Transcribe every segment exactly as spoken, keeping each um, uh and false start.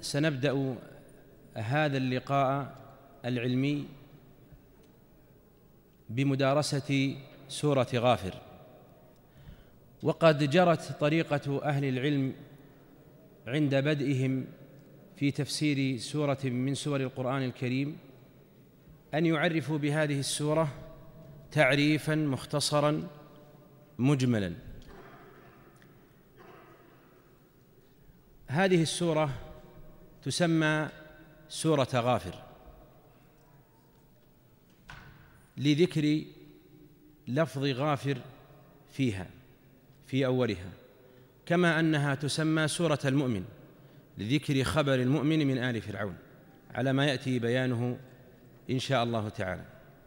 سنبدأ هذا اللقاء العلمي بمدارسة سورة غافر. وقد جرت طريقة أهل العلم عند بدئهم في تفسير سورة من سور القرآن الكريم أن يعرفوا بهذه السورة تعريفاً مختصراً مجملاً. هذه السورة تسمى سورة غافر لذكر لفظ غافر فيها في أولها، كما أنها تسمى سورة المؤمن لذكر خبر المؤمن من آل فرعون، على ما يأتي بيانه إن شاء الله تعالى.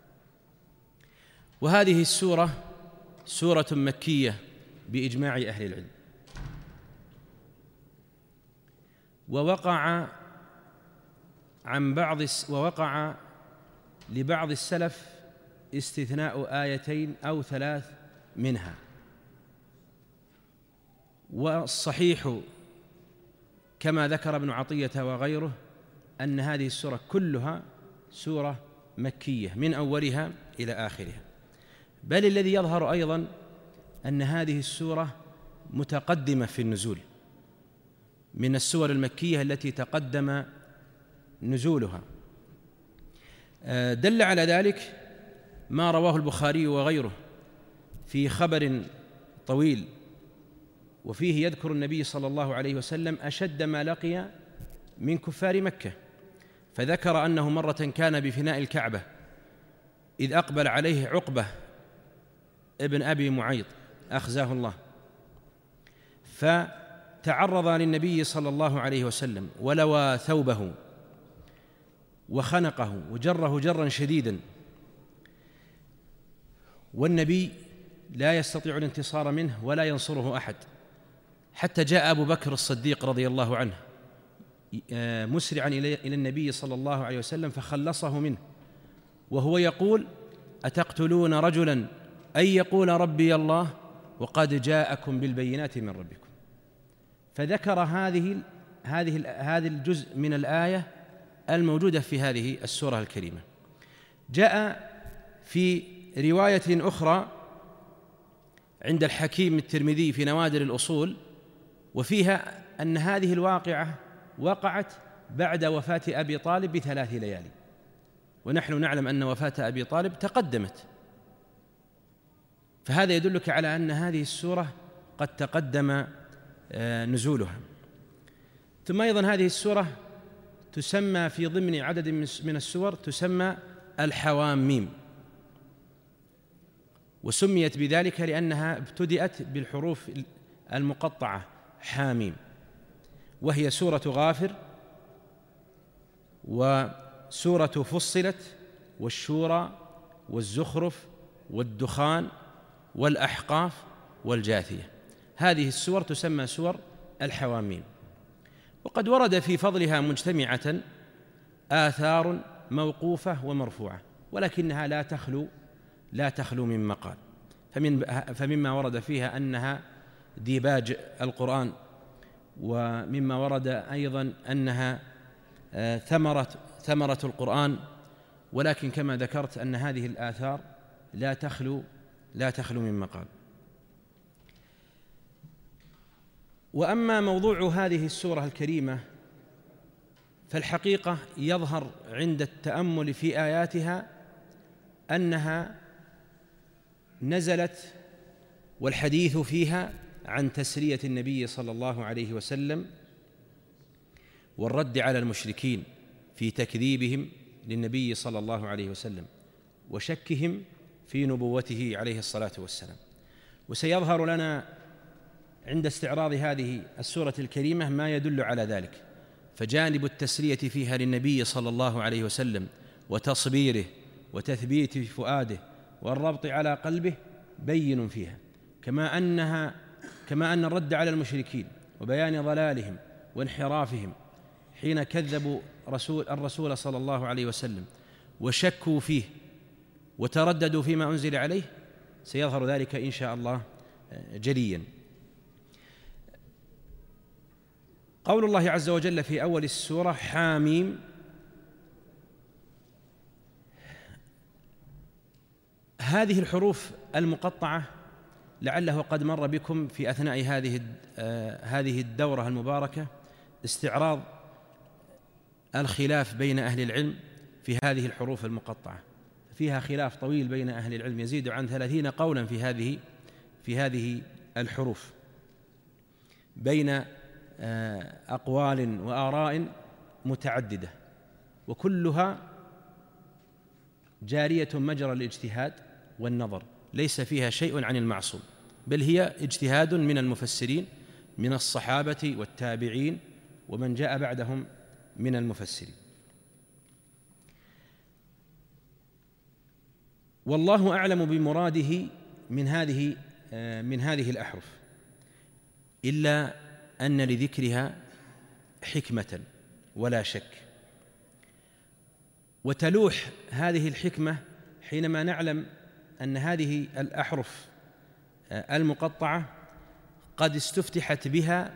وهذه السورة سورة مكية بإجماع أهل العلم، ووقع عن بعض ووقع لبعض السلف استثناء آيتين أو ثلاث منها، والصحيح كما ذكر ابن عطية وغيره أن هذه السورة كلها سورة مكية من أولها إلى آخرها. بل الذي يظهر أيضا أن هذه السورة متقدمة في النزول من السور المكية التي تقدم نزولها. دل على ذلك ما رواه البخاري وغيره في خبر طويل، وفيه يذكر النبي صلى الله عليه وسلم أشد ما لقي من كفار مكة، فذكر أنه مرة كان بفناء الكعبة إذ أقبل عليه عقبة ابن أبي معيط أخزاه الله، فتعرض للنبي صلى الله عليه وسلم ولوى ثوبه وخنقه وجره جرا شديدا، والنبي لا يستطيع الانتصار منه ولا ينصره أحد، حتى جاء أبو بكر الصديق رضي الله عنه مسرعا إلى النبي صلى الله عليه وسلم فخلصه منه، وهو يقول: أتقتلون رجلا أن يقول ربي الله وقد جاءكم بالبينات من ربكم. فذكر هذه هذه هذا الجزء من الآية الموجودة في هذه السورة الكريمة. جاء في رواية أخرى عند الحكيم الترمذي في نوادر الأصول، وفيها أن هذه الواقعة وقعت بعد وفاة أبي طالب بثلاث ليالي، ونحن نعلم أن وفاة أبي طالب تقدمت، فهذا يدلك على أن هذه السورة قد تقدم نزولها. ثم أيضا هذه السورة تسمى في ضمن عدد من السور تسمى الحواميم، وسميت بذلك لأنها ابتدأت بالحروف المقطعة حاميم، وهي سورة غافر وسورة فصلت والشورى والزخرف والدخان والأحقاف والجاثية. هذه السور تسمى سور الحواميم. وقد ورد في فضلها مجتمعة آثار موقوفة ومرفوعة، ولكنها لا تخلو لا تخلو من مقال. فمن فمما ورد فيها أنها ديباج القرآن، ومما ورد أيضا أنها ثمرة ثمرة القرآن، ولكن كما ذكرت أن هذه الآثار لا تخلو لا تخلو من مقال. وأما موضوع هذه السورة الكريمة فالحقيقة يظهر عند التأمل في آياتها أنها نزلت والحديث فيها عن تسلية النبي صلى الله عليه وسلم والرد على المشركين في تكذيبهم للنبي صلى الله عليه وسلم وشكهم في نبوته عليه الصلاة والسلام. وسيظهر لنا عند استعراض هذه السورة الكريمة ما يدل على ذلك، فجانب التسلية فيها للنبي صلى الله عليه وسلم وتصبيره وتثبيت فؤاده والربط على قلبه بين فيها، كما أنها كما أن الرد على المشركين وبيان ضلالهم وانحرافهم حين كذبوا رسول الرسول صلى الله عليه وسلم وشكوا فيه وترددوا فيما أنزل عليه، سيظهر ذلك إن شاء الله جليا. قول الله عز وجل في أول السورة حاميم، هذه الحروف المقطعة لعله قد مر بكم في أثناء هذه هذه الدورة المباركة استعراض الخلاف بين أهل العلم في هذه الحروف المقطعة، فيها خلاف طويل بين أهل العلم يزيد عن ثلاثين قولا في هذه في هذه الحروف، بين أقوال وآراء متعددة، وكلها جارية مجرى الاجتهاد والنظر، ليس فيها شيء عن المعصوم، بل هي اجتهاد من المفسرين من الصحابة والتابعين ومن جاء بعدهم من المفسرين. والله أعلم بمراده من هذه من هذه الأحرف، إلا أن لذكرها حكمة ولا شك، وتلوح هذه الحكمة حينما نعلم أن هذه الأحرف المقطعة قد استفتحت بها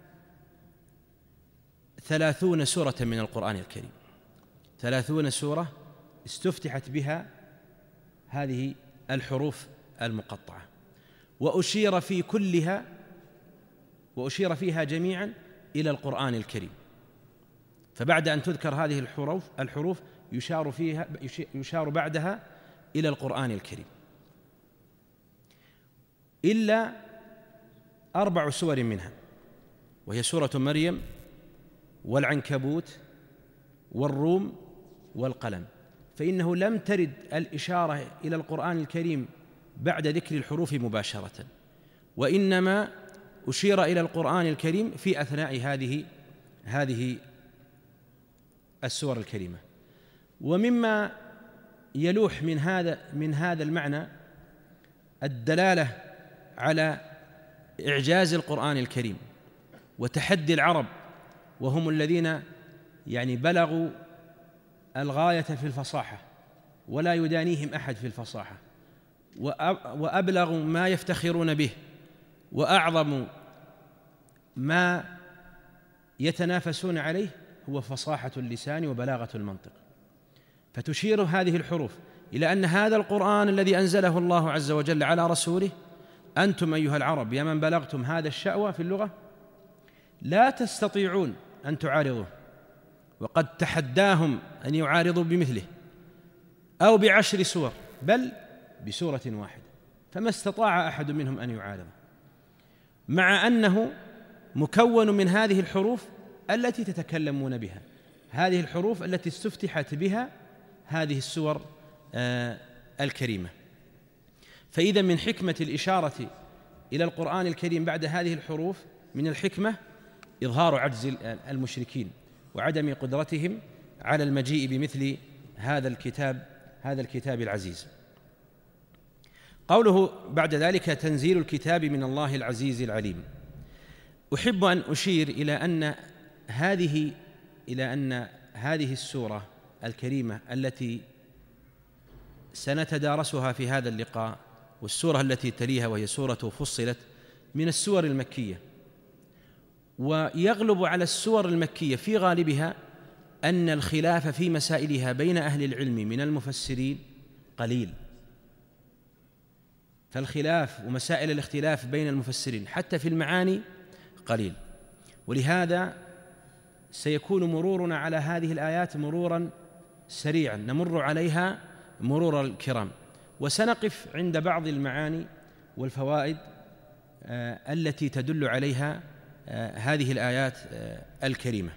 ثلاثون سورة من القرآن الكريم، ثلاثون سورة استفتحت بها هذه الحروف المقطعة، وأشير في كلها وأشير فيها جميعا إلى القرآن الكريم، فبعد أن تذكر هذه الحروف الحروف يشار فيها يشار بعدها إلى القرآن الكريم، إلا أربع سور منها، وهي سورة مريم والعنكبوت والروم والقلم، فإنه لم ترد الإشارة إلى القرآن الكريم بعد ذكر الحروف مباشرة، وإنما أشير إلى القرآن الكريم في أثناء هذه هذه السور الكريمة. ومما يلوح من هذا من هذا المعنى الدلالة على إعجاز القرآن الكريم وتحدي العرب، وهم الذين يعني بلغوا الغاية في الفصاحة ولا يدانيهم أحد في الفصاحة، وأبلغوا ما يفتخرون به، وأعظم ما يتنافسون عليه هو فصاحة اللسان وبلاغة المنطق، فتشير هذه الحروف إلى أن هذا القرآن الذي أنزله الله عز وجل على رسوله، أنتم أيها العرب يا من بلغتم هذا الشأوى في اللغة لا تستطيعون أن تعارضوه، وقد تحداهم أن يعارضوا بمثله أو بعشر سور بل بسورة واحدة، فما استطاع أحد منهم أن يعارضه، مع أنه مكون من هذه الحروف التي تتكلمون بها، هذه الحروف التي استفتحت بها هذه السور آه الكريمة. فإذا من حكمة الإشارة إلى القرآن الكريم بعد هذه الحروف من الحكمة إظهار عجز المشركين وعدم قدرتهم على المجيء بمثل هذا الكتاب هذا الكتاب العزيز. قوله بعد ذلك تنزيل الكتاب من الله العزيز العليم، أحب أن أشير إلى أن هذه إلى أن هذه السورة الكريمة التي سنتدارسها في هذا اللقاء والسورة التي تليها وهي سورة فصلت من السور المكية، ويغلب على السور المكية في غالبها أن الخلاف في مسائلها بين أهل العلم من المفسرين قليل، فالخلاف ومسائل الاختلاف بين المفسرين حتى في المعاني قليل، ولهذا سيكون مرورنا على هذه الآيات مرورا سريعا نمر عليها مرور الكرام، وسنقف عند بعض المعاني والفوائد آه التي تدل عليها آه هذه الآيات آه الكريمة.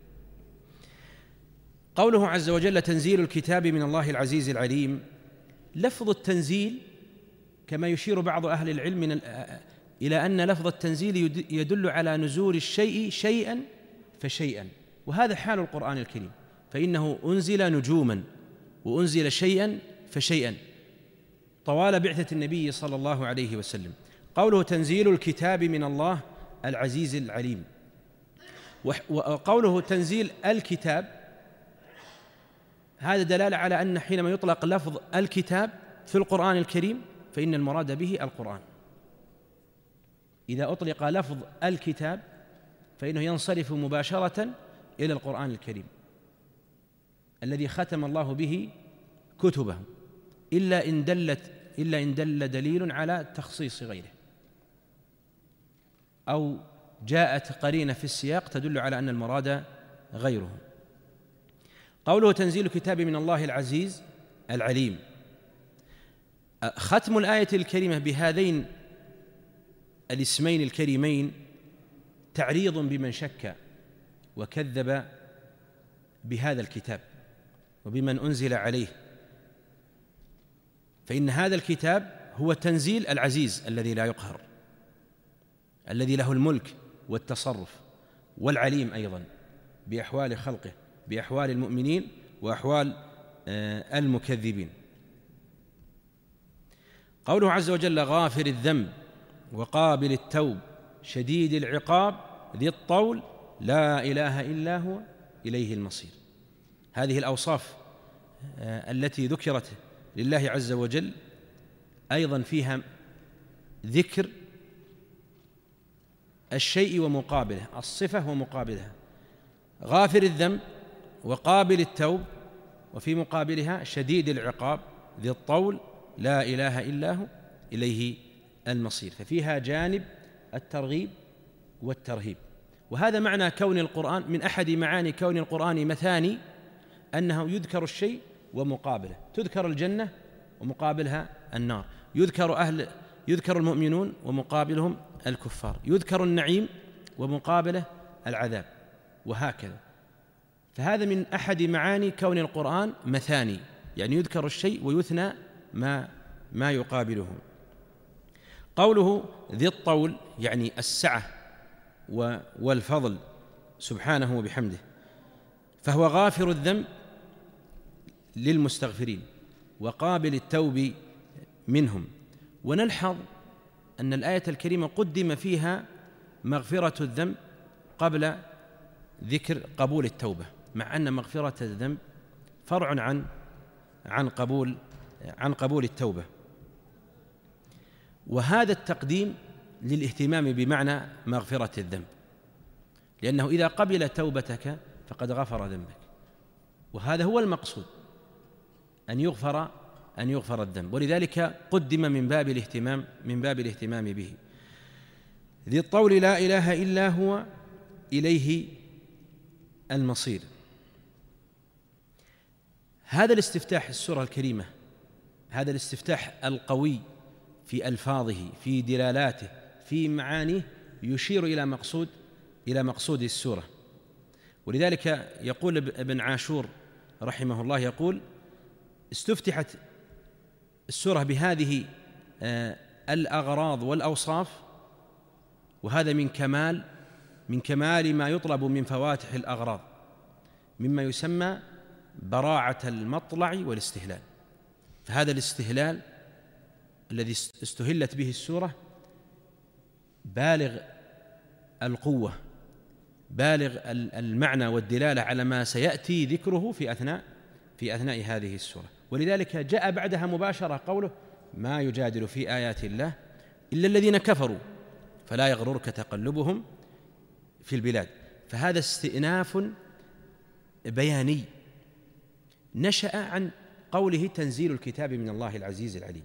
قوله عز وجل تنزيل الكتاب من الله العزيز العليم، لفظ التنزيل كما يشير بعض أهل العلم من إلى أن لفظ التنزيل يدل على نزول الشيء شيئا فشيئا، وهذا حال القرآن الكريم، فإنه أنزل نجوما وأنزل شيئا فشيئا طوال بعثة النبي صلى الله عليه وسلم. قوله تنزيل الكتاب من الله العزيز العليم، وقوله تنزيل الكتاب هذا دلالة على أن حينما يطلق لفظ الكتاب في القرآن الكريم فإن المراد به القرآن. إذا أطلق لفظ الكتاب فإنه ينصرف مباشرة إلى القرآن الكريم الذي ختم الله به كتبه، إلا إن دلت إلا إن دل دليل على تخصيص غيره، أو جاءت قرينة في السياق تدل على أن المراد غيره. قوله تنزيل كتاب من الله العزيز العليم، ختم الآية الكريمة بهذين الاسمين الكريمين تعريض بمن شك وكذب بهذا الكتاب وبمن أنزل عليه، فإن هذا الكتاب هو تنزيل العزيز الذي لا يقهر، الذي له الملك والتصرف، والعليم أيضا بأحوال خلقه، بأحوال المؤمنين وأحوال المكذبين. قوله عز وجل غافر الذنب وقابل التوب شديد العقاب ذي الطول لا إله إلا هو إليه المصير، هذه الأوصاف التي ذكرت لله عز وجل أيضا فيها ذكر الشيء ومقابله، الصفة ومقابلها، غافر الذنب وقابل التوب، وفي مقابلها شديد العقاب ذي الطول لا إله إلا هو إليه المصير، ففيها جانب الترغيب والترهيب. وهذا معنى كون القرآن، من أحد معاني كون القرآن مثاني أنه يذكر الشيء ومقابله، تذكر الجنة ومقابلها النار، يذكر أهل يذكر المؤمنون ومقابلهم الكفار، يذكر النعيم ومقابله العذاب، وهكذا. فهذا من أحد معاني كون القرآن مثاني، يعني يذكر الشيء ويثنى ما ما يقابله. قوله ذي الطول يعني السعة والفضل سبحانه وبحمده، فهو غافر الذنب للمستغفرين وقابل التوب منهم. ونلحظ أن الآية الكريمة قدم فيها مغفرة الذنب قبل ذكر قبول التوبة، مع أن مغفرة الذنب فرع عن عن قبول عن قبول التوبة. وهذا التقديم للاهتمام بمعنى مغفرة الذنب، لأنه إذا قبل توبتك فقد غفر ذنبك، وهذا هو المقصود، أن يغفر أن يغفر الذنب، ولذلك قدم من باب الاهتمام من باب الاهتمام به. ذي الطول لا إله إلا هو إليه المصير. هذا الاستفتاح السورة الكريمة، هذا الاستفتاح القوي في ألفاظه، في دلالاته، في معانيه، يشير إلى مقصود إلى مقصود السورة. ولذلك يقول ابن عاشور رحمه الله، يقول استفتحت السورة بهذه الأغراض والأوصاف، وهذا من كمال من كمال ما يطلب من فواتح الأغراض، مما يسمى براعة المطلع والاستهلال. فهذا الاستهلال الذي استهلت به السورة بالغ القوة، بالغ المعنى والدلالة على ما سيأتي ذكره في أثناء في أثناء هذه السورة. ولذلك جاء بعدها مباشرة قوله ما يجادل في آيات الله إلا الذين كفروا فلا يغررك تقلبهم في البلاد. فهذا استئناف بياني نشأ عن قوله تنزيل الكتاب من الله العزيز العليم.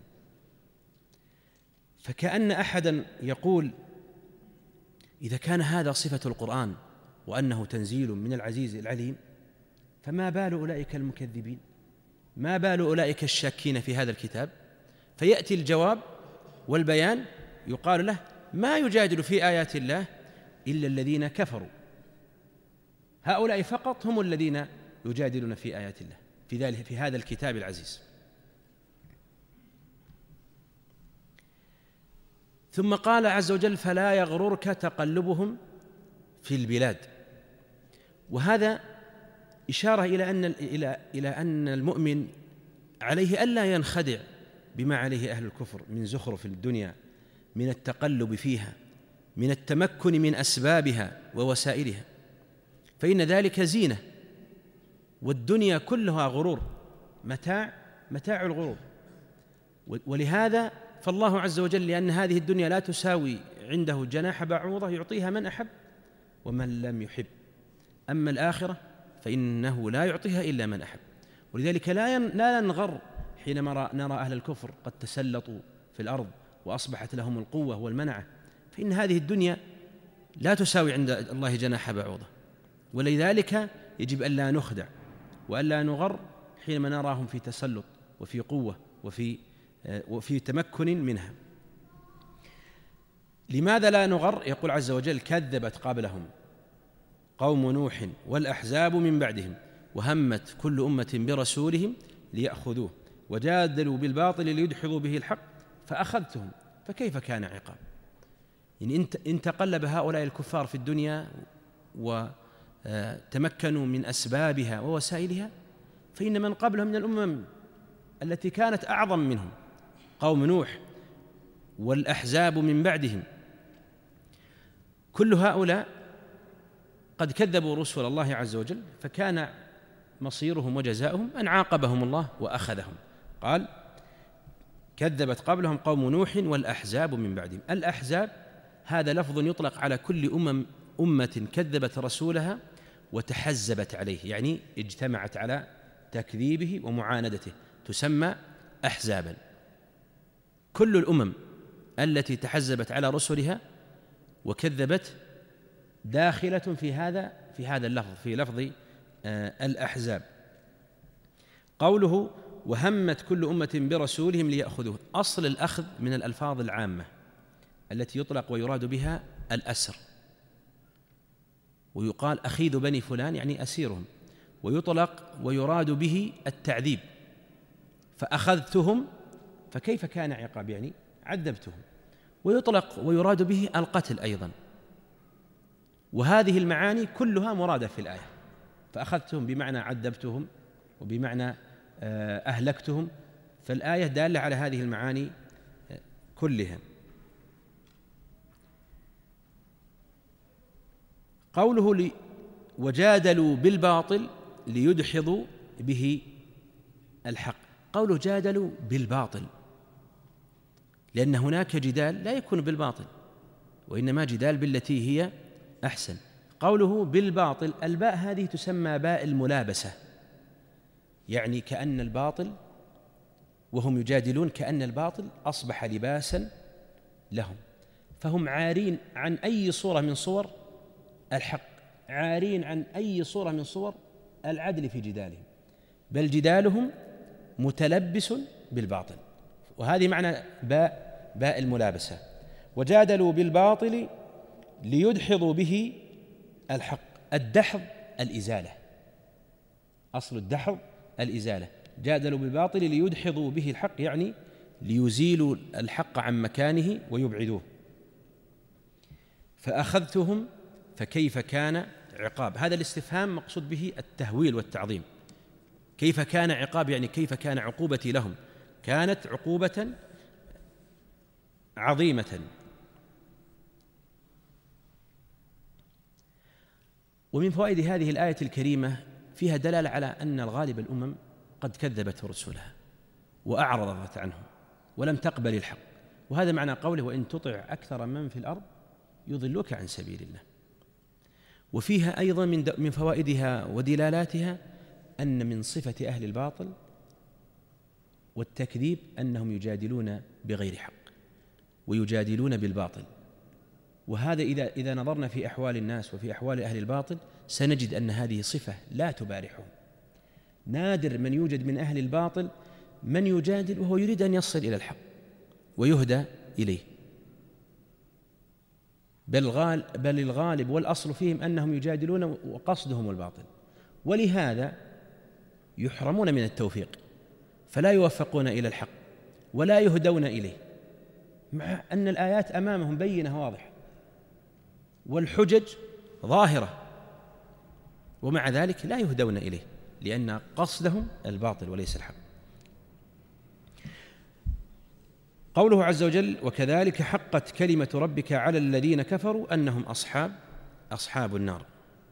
فكأن أحدا يقول إذا كان هذا صفة القرآن وأنه تنزيل من العزيز العليم، فما بال أولئك المكذبين؟ ما بال أولئك الشاكين في هذا الكتاب؟ فيأتي الجواب والبيان يقال له ما يجادل في آيات الله إلا الذين كفروا، هؤلاء فقط هم الذين يجادلون في آيات الله في ذلك في هذا الكتاب العزيز. ثم قال عز وجل فلا يغررك تقلبهم في البلاد، وهذا إشارة إلى أن إلى إلى أن المؤمن عليه ألا ينخدع بما عليه أهل الكفر من زخرف الدنيا، من التقلب فيها، من التمكن من أسبابها ووسائلها، فإن ذلك زينة، والدنيا كلها غرور، متاع متاع الغرور. ولهذا فالله عز وجل لأن هذه الدنيا لا تساوي عنده جناح بعوضة يعطيها من أحب ومن لم يحب. أما الآخرة فإنه لا يعطيها إلا من أحب. ولذلك لا لا ننغر حينما نرى أهل الكفر قد تسلطوا في الأرض وأصبحت لهم القوة والمنعة، فإن هذه الدنيا لا تساوي عند الله جناح بعوضة. ولذلك يجب ألا نخدع وألا نغر حينما نراهم في تسلط وفي قوة وفي وفي تمكن منها. لماذا لا نغر؟ يقول عز وجل: كذبت قبلهم قوم نوح والأحزاب من بعدهم وهمت كل أمة برسولهم ليأخذوه وجادلوا بالباطل ليدحضوا به الحق فأخذتهم فكيف كان عقاب. يعني إن تقلب هؤلاء الكفار في الدنيا وتمكنوا من أسبابها ووسائلها، فإن من قبلهم من الأمم التي كانت أعظم منهم قوم نوح والأحزاب من بعدهم، كل هؤلاء قد كذبوا رسل الله عز وجل، فكان مصيرهم وجزاؤهم أن عاقبهم الله وأخذهم. قال: كذبت قبلهم قوم نوح والأحزاب من بعدهم. الأحزاب هذا لفظ يطلق على كل أمم أمة كذبت رسولها وتحزبت عليه، يعني اجتمعت على تكذيبه ومعاندته، تسمى أحزابا. كل الأمم التي تحزبت على رسلها وكذبت داخلة في هذا في هذا اللفظ، في لفظ آه الأحزاب. قوله: وهمت كل أمة برسولهم ليأخذوه. أصل الأخذ من الألفاظ العامة التي يطلق ويراد بها الأسر، ويقال أخيذ بني فلان يعني أسيرهم، ويطلق ويراد به التعذيب، فأخذتهم فكيف كان عقاب يعني عذبتهم، ويطلق ويراد به القتل أيضا. وهذه المعاني كلها مرادة في الآية، فأخذتهم بمعنى عذبتهم وبمعنى أهلكتهم، فالآية دالة على هذه المعاني كلها. قوله لي وجادلوا بالباطل ليدحضوا به الحق. قوله جادلوا بالباطل لأن هناك جدال لا يكون بالباطل، وإنما جدال بالتي هي أحسن. قوله بالباطل، الباء هذه تسمى باء الملابسة، يعني كأن الباطل وهم يجادلون كأن الباطل أصبح لباسا لهم، فهم عارين عن أي صورة من صور الحق، عارين عن أي صورة من صور العدل في جدالهم، بل جدالهم متلبس بالباطل. وهذه معنى باء باء الملابسة. وجادلوا بالباطل ليدحضوا به الحق. الدحض الإزالة، أصل الدحض الإزالة. جادلوا بالباطل ليدحضوا به الحق يعني ليزيلوا الحق عن مكانه ويبعدوه. فأخذتهم فكيف كان عقاب. هذا الاستفهام مقصود به التهويل والتعظيم. كيف كان عقاب يعني كيف كان عقوبتي لهم، كانت عقوبة عظيمة. ومن فوائد هذه الآية الكريمة فيها دلالة على أن الغالب الأمم قد كذبت رسلها وأعرضت عنهم ولم تقبل الحق، وهذا معنى قوله: وإن تطع أكثر من في الأرض يضلوك عن سبيل الله. وفيها أيضا من من فوائدها ودلالاتها أن من صفة أهل الباطل والتكذيب أنهم يجادلون بغير حق ويجادلون بالباطل. وهذا إذا إذا نظرنا في أحوال الناس وفي أحوال أهل الباطل سنجد أن هذه صفة لا تبارحهم. نادر من يوجد من أهل الباطل من يجادل وهو يريد أن يصل إلى الحق ويهدى إليه، بل غال بل الغالب والأصل فيهم أنهم يجادلون وقصدهم الباطل، ولهذا يحرمون من التوفيق فلا يوفقون إلى الحق ولا يهدون إليه، مع أن الآيات أمامهم بينة واضحة والحجج ظاهرة، ومع ذلك لا يهدون إليه لأن قصدهم الباطل وليس الحق. قوله عز وجل: وكذلك حقت كلمة ربك على الذين كفروا أنهم أصحاب أصحاب النار.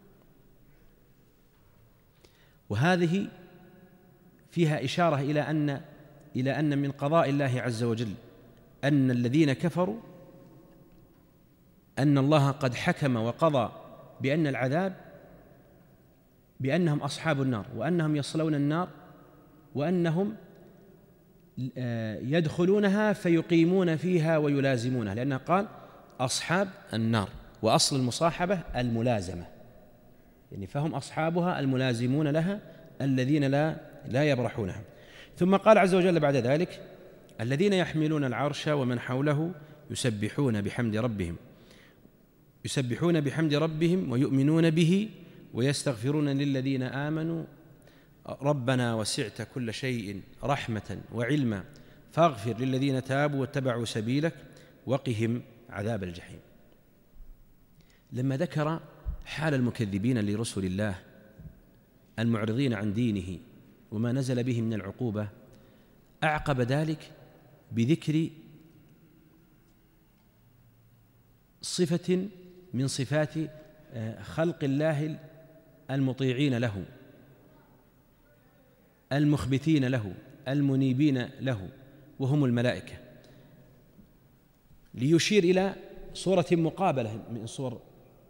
وهذه فيها إشارة إلى أن إلى أن من قضاء الله عز وجل أن الذين كفروا أن الله قد حكم وقضى بأن العذاب بأنهم أصحاب النار، وأنهم يصلون النار، وأنهم يدخلونها فيقيمون فيها ويلازمونها، لأنه قال أصحاب النار، وأصل المصاحبة الملازمة، يعني فهم أصحابها الملازمون لها الذين لا لا يبرحونها. ثم قال عز وجل بعد ذلك: الذين يحملون العرش ومن حوله يسبحون بحمد ربهم يسبحون بحمد ربهم ويؤمنون به ويستغفرون للذين آمنوا ربنا وسعت كل شيء رحمة وعلما فاغفر للذين تابوا واتبعوا سبيلك وقهم عذاب الجحيم. لما ذكر حال المكذبين لرسل الله المعرضين عن دينه وما نزل به من العقوبة، أعقب ذلك بذكر صفة من صفات خلق الله المطيعين له المخبتين له المنيبين له، وهم الملائكة، ليشير إلى صورة مقابلة من صور،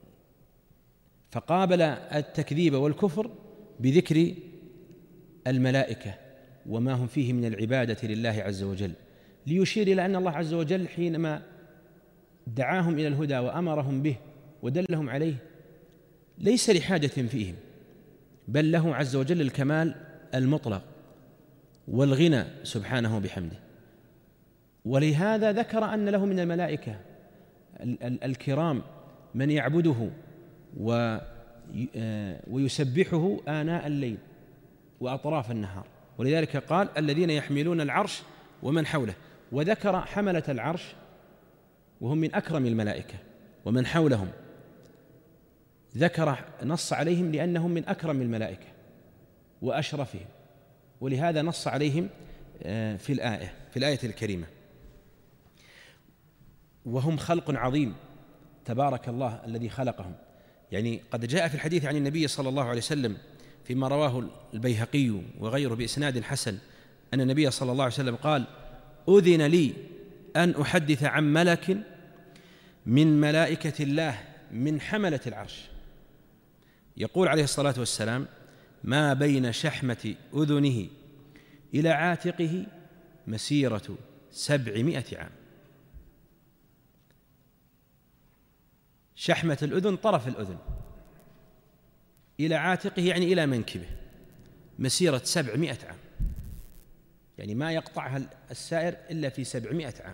فقابل التكذيب والكفر بذكر الملائكة وما هم فيه من العبادة لله عز وجل، ليشير إلى أن الله عز وجل حينما دعاهم إلى الهدى وأمرهم به ودلهم عليه ليس لحاجة فيهم، بل له عز وجل الكمال المطلق والغنى سبحانه بحمده. ولهذا ذكر أن له من الملائكة الكرام من يعبده ويسبحه آناء الليل وأطراف النهار، ولذلك قال الذين يحملون العرش ومن حوله، وذكر حملة العرش وهم من أكرم الملائكة، ومن حولهم ذكر نص عليهم لأنهم من أكرم الملائكة وأشرفهم، ولهذا نص عليهم في الآية في الآية الكريمة. وهم خلق عظيم تبارك الله الذي خلقهم. يعني قد جاء في الحديث عن النبي صلى الله عليه وسلم فيما رواه البيهقي وغيره بإسناد حسن أن النبي صلى الله عليه وسلم قال: أذن لي أن أحدث عن ملك من ملائكة الله من حملة العرش، يقول عليه الصلاة والسلام: ما بين شحمة أذنه إلى عاتقه مسيرة سبعمائة عام. شحمة الأذن طرف الأذن، إلى عاتقه يعني إلى منكبه مسيرة سبعمائة عام، يعني ما يقطعها السائر إلا في سبعمائة عام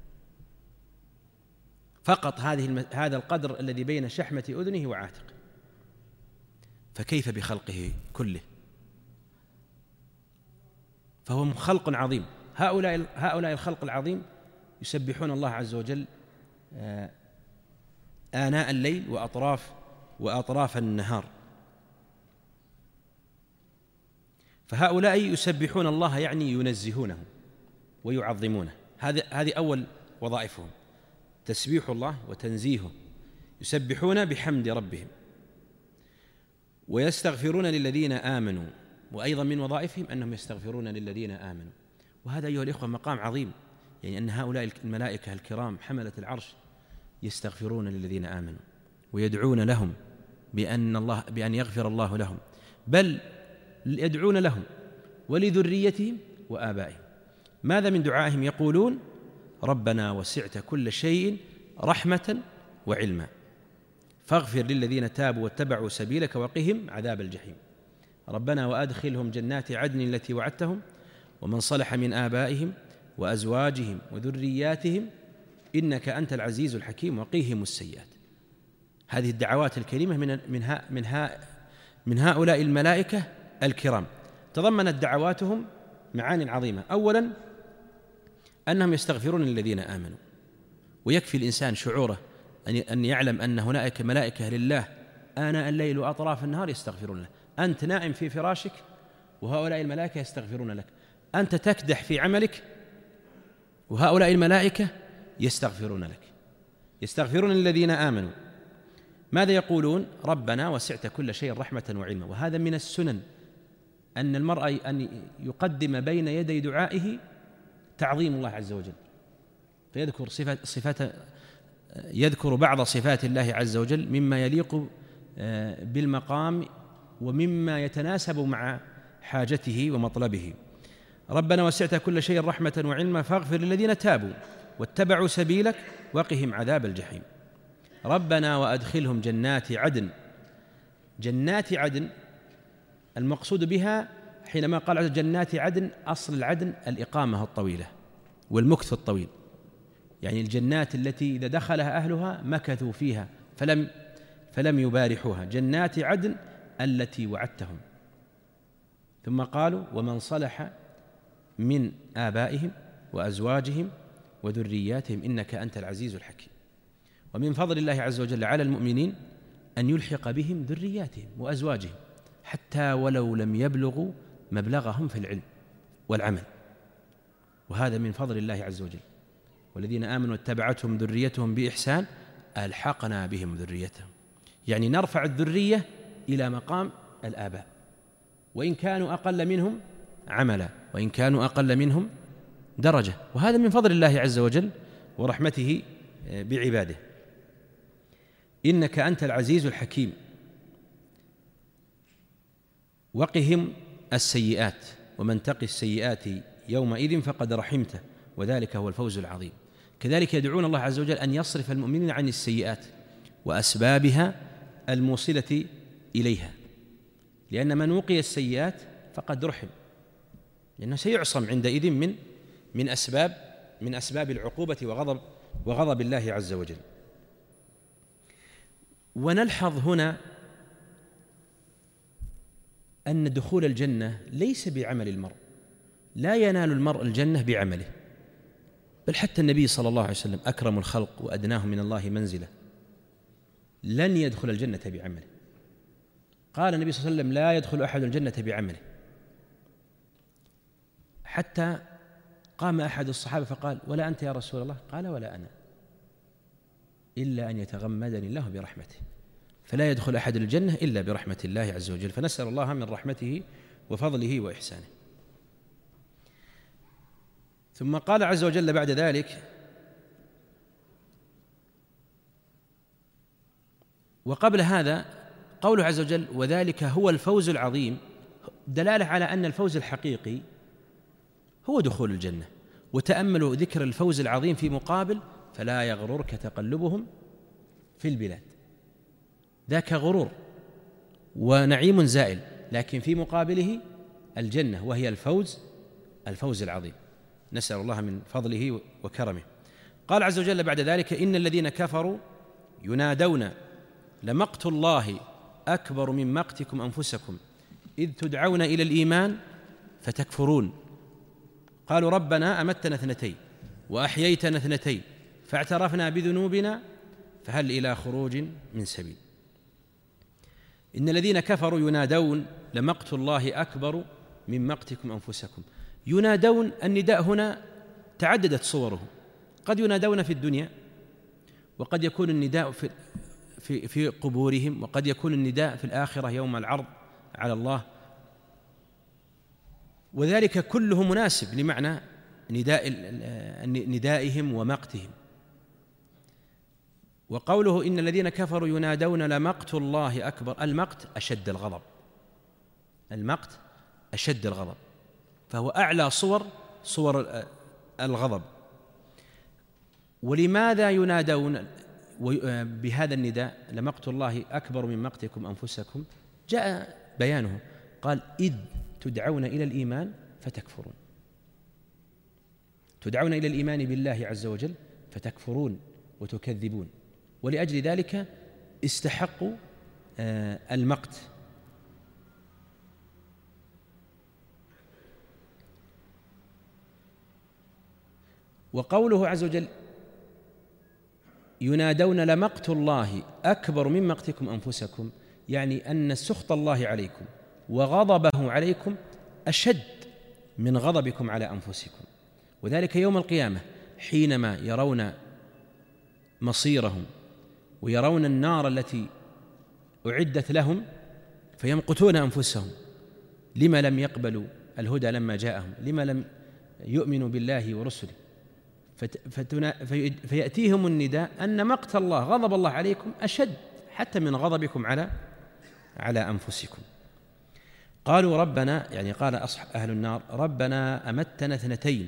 فقط، هذه هذا القدر الذي بين شحمة أذنه وعاتقه، فكيف بخلقه كله؟ فهو خلق عظيم. هؤلاء هؤلاء الخلق العظيم يسبحون الله عز وجل آناء الليل وأطراف وأطراف النهار، فهؤلاء يسبحون الله يعني ينزهونه ويعظمونه، هذه هذه أول وظائفهم، تسبيح الله وتنزيهه، يسبحون بحمد ربهم ويستغفرون للذين آمنوا، وأيضا من وظائفهم أنهم يستغفرون للذين آمنوا. وهذا أيها الإخوة مقام عظيم، يعني أن هؤلاء الملائكة الكرام حملة العرش يستغفرون للذين آمنوا ويدعون لهم بأن الله بأن يغفر الله لهم، بل يدعون لهم ولذريتهم وآبائهم. ماذا من دعائهم؟ يقولون: ربنا وسعت كل شيء رحمة وعلما فاغفر للذين تابوا واتبعوا سبيلك وقهم عذاب الجحيم. ربنا وأدخلهم جنات عدن التي وعدتهم ومن صلح من آبائهم وأزواجهم وذرياتهم إنك أنت العزيز الحكيم وقيهم السيئات. هذه الدعوات الكريمة من من ها من ها من هؤلاء الملائكة الكرام تضمنت دعواتهم معاني عظيمة. أولا أنهم يستغفرون للذين آمنوا، ويكفي الإنسان شعوره أن يعلم أن هناك ملائكة لله آناء الليل وأطراف النهار يستغفرون له. أنت نائم في فراشك وهؤلاء الملائكة يستغفرون لك، أنت تكدح في عملك وهؤلاء الملائكة يستغفرون لك، يستغفرون للذين آمنوا. ماذا يقولون؟ ربنا وسعت كل شيء رحمة وعلما. وهذا من السنن أن المرء أن يقدم بين يدي دعائه تعظيم الله عز وجل، فيذكر صفات صفات يذكر بعض صفات الله عز وجل مما يليق بالمقام ومما يتناسب مع حاجته ومطلبه. ربنا وسعت كل شيء رحمة وعلما فاغفر للذين تابوا واتبعوا سبيلك وقهم عذاب الجحيم. ربنا وأدخلهم جنات عدن. جنات عدن المقصود بها حينما قال جنات عدن، أصل العدن الإقامة الطويلة والمكث الطويل، يعني الجنات التي إذا دخلها أهلها مكثوا فيها فلم فلم يبارحوها. جنات عدن التي وعدتهم. ثم قالوا ومن صلح من آبائهم وأزواجهم وذرياتهم إنك أنت العزيز الحكيم. ومن فضل الله عز وجل على المؤمنين أن يلحق بهم ذرياتهم وأزواجهم حتى ولو لم يبلغوا مبلغهم في العلم والعمل، وهذا من فضل الله عز وجل. والذين آمنوا واتبعتهم ذريتهم بإحسان ألحقنا بهم ذريتهم، يعني نرفع الذرية إلى مقام الآباء وإن كانوا أقل منهم عملا وإن كانوا أقل منهم درجة، وهذا من فضل الله عز وجل ورحمته بعباده. إنك أنت العزيز الحكيم. وقهم السيئات، ومن تق السيئات يومئذ فقد رحمته وذلك هو الفوز العظيم. كذلك يدعون الله عز وجل أن يصرف المؤمنين عن السيئات وأسبابها الموصلة إليها، لأن من وقي السيئات فقد رحم، لأنه سيعصم عندئذ من من أسباب من أسباب العقوبة وغضب وغضب الله عز وجل. ونلحظ هنا أن دخول الجنة ليس بعمل المرء، لا ينال المرء الجنة بعمله، بل حتى النبي صلى الله عليه وسلم أكرم الخلق وأدناهم من الله منزلة لن يدخل الجنة بعمله. قال النبي صلى الله عليه وسلم لا يدخل أحد الجنة بعمله، حتى قام أحد الصحابة فقال ولا أنت يا رسول الله؟ قال ولا أنا، إلا أن يتغمدني الله برحمته. فلا يدخل أحد الجنة إلا برحمة الله عز وجل، فنسأل الله من رحمته وفضله وإحسانه. ثم قال عز وجل بعد ذلك وقبل هذا قوله عز وجل وذلك هو الفوز العظيم، دلالة على أن الفوز الحقيقي هو دخول الجنة. وتأملوا ذكر الفوز العظيم في مقابل فلا يغررك تقلبهم في البلاد، ذاك غرور ونعيم زائل، لكن في مقابله الجنة وهي الفوز الفوز العظيم. نسأل الله من فضله وكرمه. قال عز وجل بعد ذلك إن الذين كفروا ينادون لمقت الله أكبر من مقتكم أنفسكم إذ تدعون إلى الإيمان فتكفرون قالوا ربنا أمتنا اثنتين وأحييتنا اثنتين فاعترفنا بذنوبنا فهل إلى خروج من سبيل. إن الذين كفروا ينادون لمقت الله أكبر من مقتكم أنفسكم. ينادون، النداء هنا تعددت صوره، قد ينادون في الدنيا، وقد يكون النداء في في في قبورهم، وقد يكون النداء في الآخرة يوم العرض على الله، وذلك كله مناسب لمعنى نداء ندائهم ومقتهم. وقوله إن الذين كفروا ينادون لمقت الله أكبر، المقت أشد الغضب، المقت أشد الغضب، فهو أعلى صور صور الغضب. ولماذا ينادون بهذا النداء لمقت الله أكبر من مقتكم أنفسكم؟ جاء بيانه، قال إذ تدعون إلى الإيمان فتكفرون، تدعون إلى الإيمان بالله عز وجل فتكفرون وتكذبون، ولأجل ذلك استحقوا المقت. وقوله عز وجل ينادون لمقت الله أكبر من مقتكم أنفسكم، يعني أن سخط الله عليكم وغضبه عليكم أشد من غضبكم على أنفسكم، وذلك يوم القيامة حينما يرون مصيرهم ويرون النار التي أعدت لهم فيمقتون أنفسهم، لما لم يقبلوا الهدى لما جاءهم، لما لم يؤمنوا بالله ورسله، فيأتيهم النداء أن مقت الله غضب الله عليكم أشد حتى من غضبكم على على أنفسكم. قالوا ربنا، يعني قال أصحاب أهل النار: ربنا أمتنا اثنتين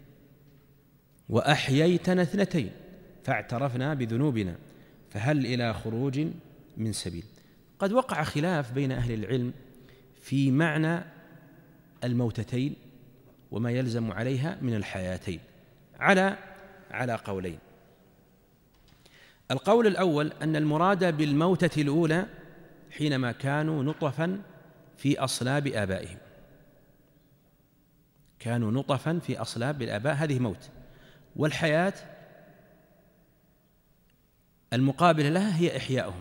وأحييتنا اثنتين فاعترفنا بذنوبنا فهل إلى خروج من سبيل. قد وقع خلاف بين أهل العلم في معنى الموتتين وما يلزم عليها من الحياتين على على قولين. القول الأول أن المراد بالموتة الأولى حينما كانوا نطفا في أصلاب آبائهم، كانوا نطفا في أصلاب الآباء، هذه موت. والحياة المقابلة لها هي إحياؤهم،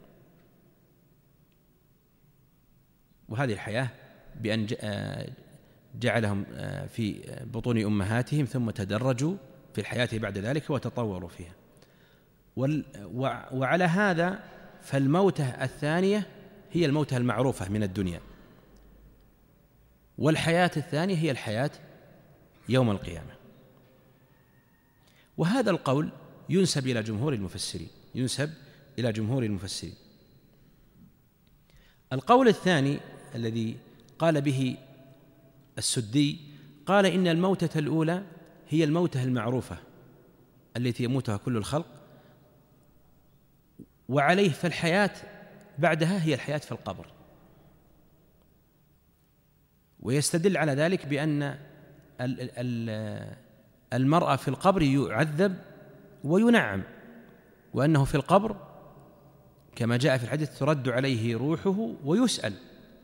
وهذه الحياة بأن جعلهم في بطون أمهاتهم ثم تدرجوا في الحياة بعد ذلك وتطوروا فيها. وعلى هذا فالموتة الثانية هي الموتة المعروفة من الدنيا، والحياة الثانية هي الحياة يوم القيامة. وهذا القول ينسب إلى جمهور المفسرين، ينسب إلى جمهور المفسرين. القول الثاني الذي قال به السدي قال إن الموتة الأولى هي الموتة المعروفة التي يموتها كل الخلق، وعليه فالحياة بعدها هي الحياة في القبر. ويستدل على ذلك بأن المرأة في القبر يعذب وينعم، وأنه في القبر كما جاء في الحديث ترد عليه روحه ويسأل.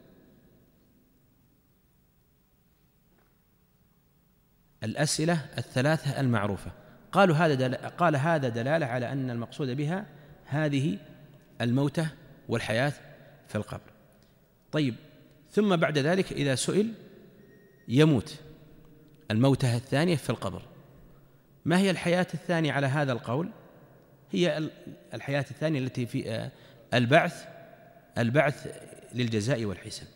الأسئلة الثلاثة المعروفة. قالوا هذا قال هذا دلالة على أن المقصود بها هذه الموتة والحياة في القبر. طيب، ثم بعد ذلك إذا سئل يموت، الموتة الثانية في القبر. ما هي الحياة الثانية على هذا القول؟ هي الحياة الثانية التي في البعث، البعث للجزاء والحساب.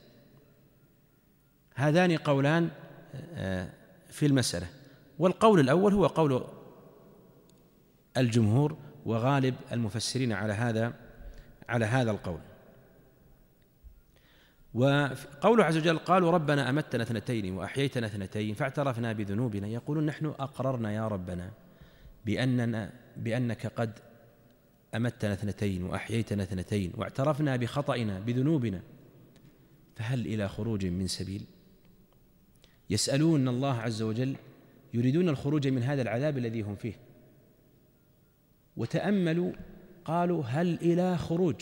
هذان قولان في المسألة، والقول الأول هو قول الجمهور وغالب المفسرين على هذا على هذا القول. وقوله عز وجل: قالوا ربنا أمتنا اثنتين وأحييتنا اثنتين فاعترفنا بذنوبنا، يقولون نحن أقررنا يا ربنا بأننا بأنك قد أمتنا اثنتين وأحييتنا اثنتين واعترفنا بخطئنا بذنوبنا، فهل إلى خروج من سبيل؟ يسألون الله عز وجل، يريدون الخروج من هذا العذاب الذي هم فيه. وتأملوا، قالوا هل إلى خروج،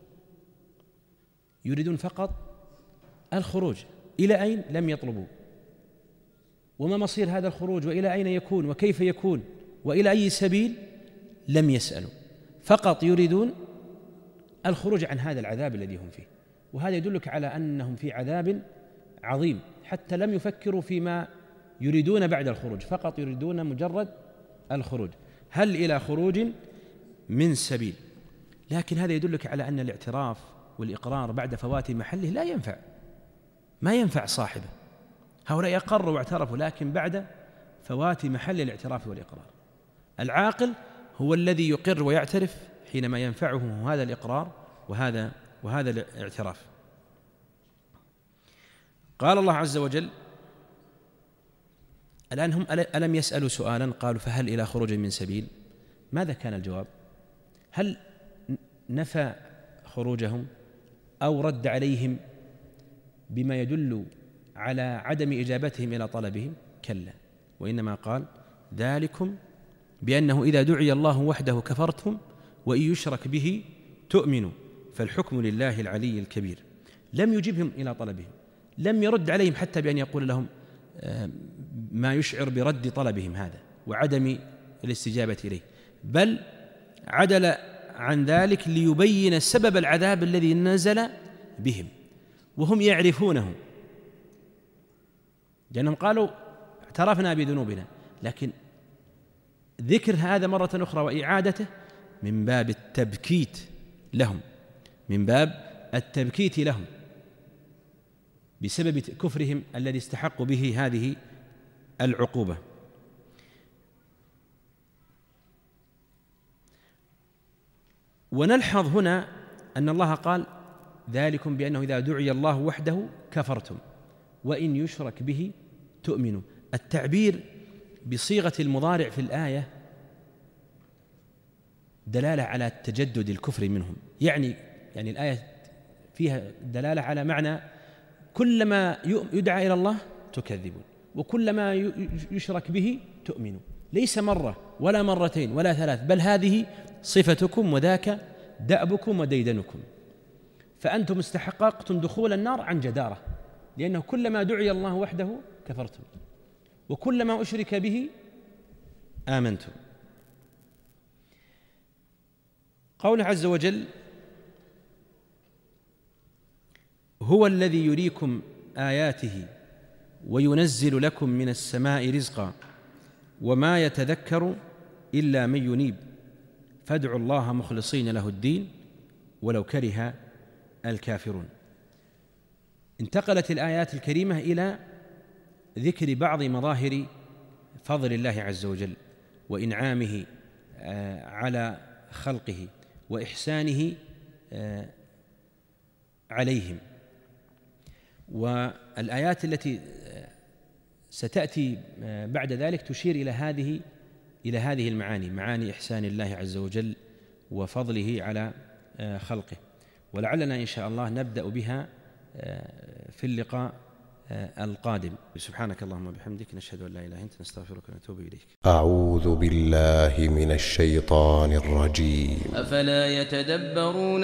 يريدون فقط الخروج. إلى أين؟ لم يطلبوا. وما مصير هذا الخروج، وإلى أين يكون، وكيف يكون، وإلى أي سبيل؟ لم يسألوا، فقط يريدون الخروج عن هذا العذاب الذي هم فيه. وهذا يدلك على أنهم في عذاب عظيم، حتى لم يفكروا فيما يريدون بعد الخروج، فقط يريدون مجرد الخروج. هل إلى خروج من سبيل؟ لكن هذا يدلك على أن الاعتراف والإقرار بعد فوات محله لا ينفع، ما ينفع صاحبه. هؤلاء أقروا واعترفوا، لكن بعد فوات محل الاعتراف والإقرار. العاقل هو الذي يقر ويعترف حينما ينفعه هذا الإقرار وهذا وهذا الاعتراف. قال الله عز وجل: الآن هم ألم يسألوا سؤالا، قالوا فهل إلى خروج من سبيل؟ ماذا كان الجواب؟ هل نفى خروجهم أو رد عليهم بما يدل على عدم إجابتهم إلى طلبهم؟ كلا، وإنما قال: ذلكم بأنه إذا دعي الله وحده كفرتم وإن يشرك به تؤمنوا فالحكم لله العلي الكبير. لم يجبهم إلى طلبهم، لم يرد عليهم حتى بأن يقول لهم ما يشعر برد طلبهم هذا وعدم الاستجابة إليه، بل عدل عن ذلك ليبين سبب العذاب الذي نزل بهم وهم يعرفونه، لأنهم قالوا اعترفنا بذنوبنا، لكن ذكر هذا مرة أخرى وإعادته من باب التبكيت لهم، من باب التبكيت لهم بسبب كفرهم الذي استحقوا به هذه العقوبة. ونلحظ هنا أن الله قال ذلكم بأنه إذا دعي الله وحده كفرتم وإن يشرك به تؤمنوا. التعبير بصيغة المضارع في الآية دلالة على تجدد الكفر منهم، يعني يعني الآية فيها دلالة على معنى كلما يدعى إلى الله تكذبون وكلما يشرك به تؤمنون، ليس مرة ولا مرتين ولا ثلاث، بل هذه صفتكم وذاك دأبكم وديدنكم، فأنتم استحققتم دخول النار عن جدارة، لأنه كلما دعي الله وحده كفرتم وكلما أشرك به آمنتم. قوله عز وجل هو الذي يريكم آياته وينزل لكم من السماء رزقا وما يتذكر إلا من ينيب فادعوا الله مخلصين له الدين ولو كره الكافرون. انتقلت الآيات الكريمة إلى ذكر بعض مظاهر فضل الله عز وجل وإنعامه على خلقه وإحسانه عليهم، والآيات التي ستأتي بعد ذلك تشير إلى هذه إلى هذه المعاني، معاني إحسان الله عز وجل وفضله على خلقه، ولعلنا إن شاء الله نبدأ بها في اللقاء القادم. سبحانك اللهم وبحمدك نشهد أن لا إله إلا أنت نستغفرك ونتوب إليك. أعوذ بالله من الشيطان الرجيم. أفلا يتدبرون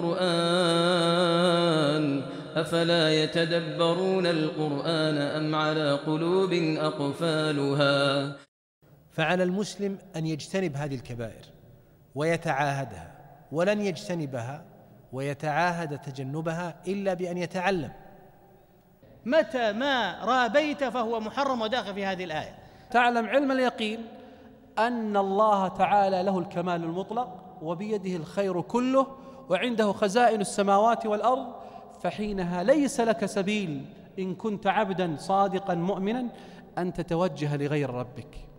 القرآن أفلا يتدبرون القرآن أم على قلوب أقفالها. فعلى المسلم أن يجتنب هذه الكبائر ويتعاهدها، ولن يجتنبها ويتعاهد تجنبها إلا بأن يتعلم. متى ما رابيت فهو محرم وداخل في هذه الآية. تعلم علم اليقين أن الله تعالى له الكمال المطلق وبيده الخير كله وعنده خزائن السماوات والأرض، فحينها ليس لك سبيل إن كنت عبدا صادقا مؤمنا أن تتوجه لغير ربك.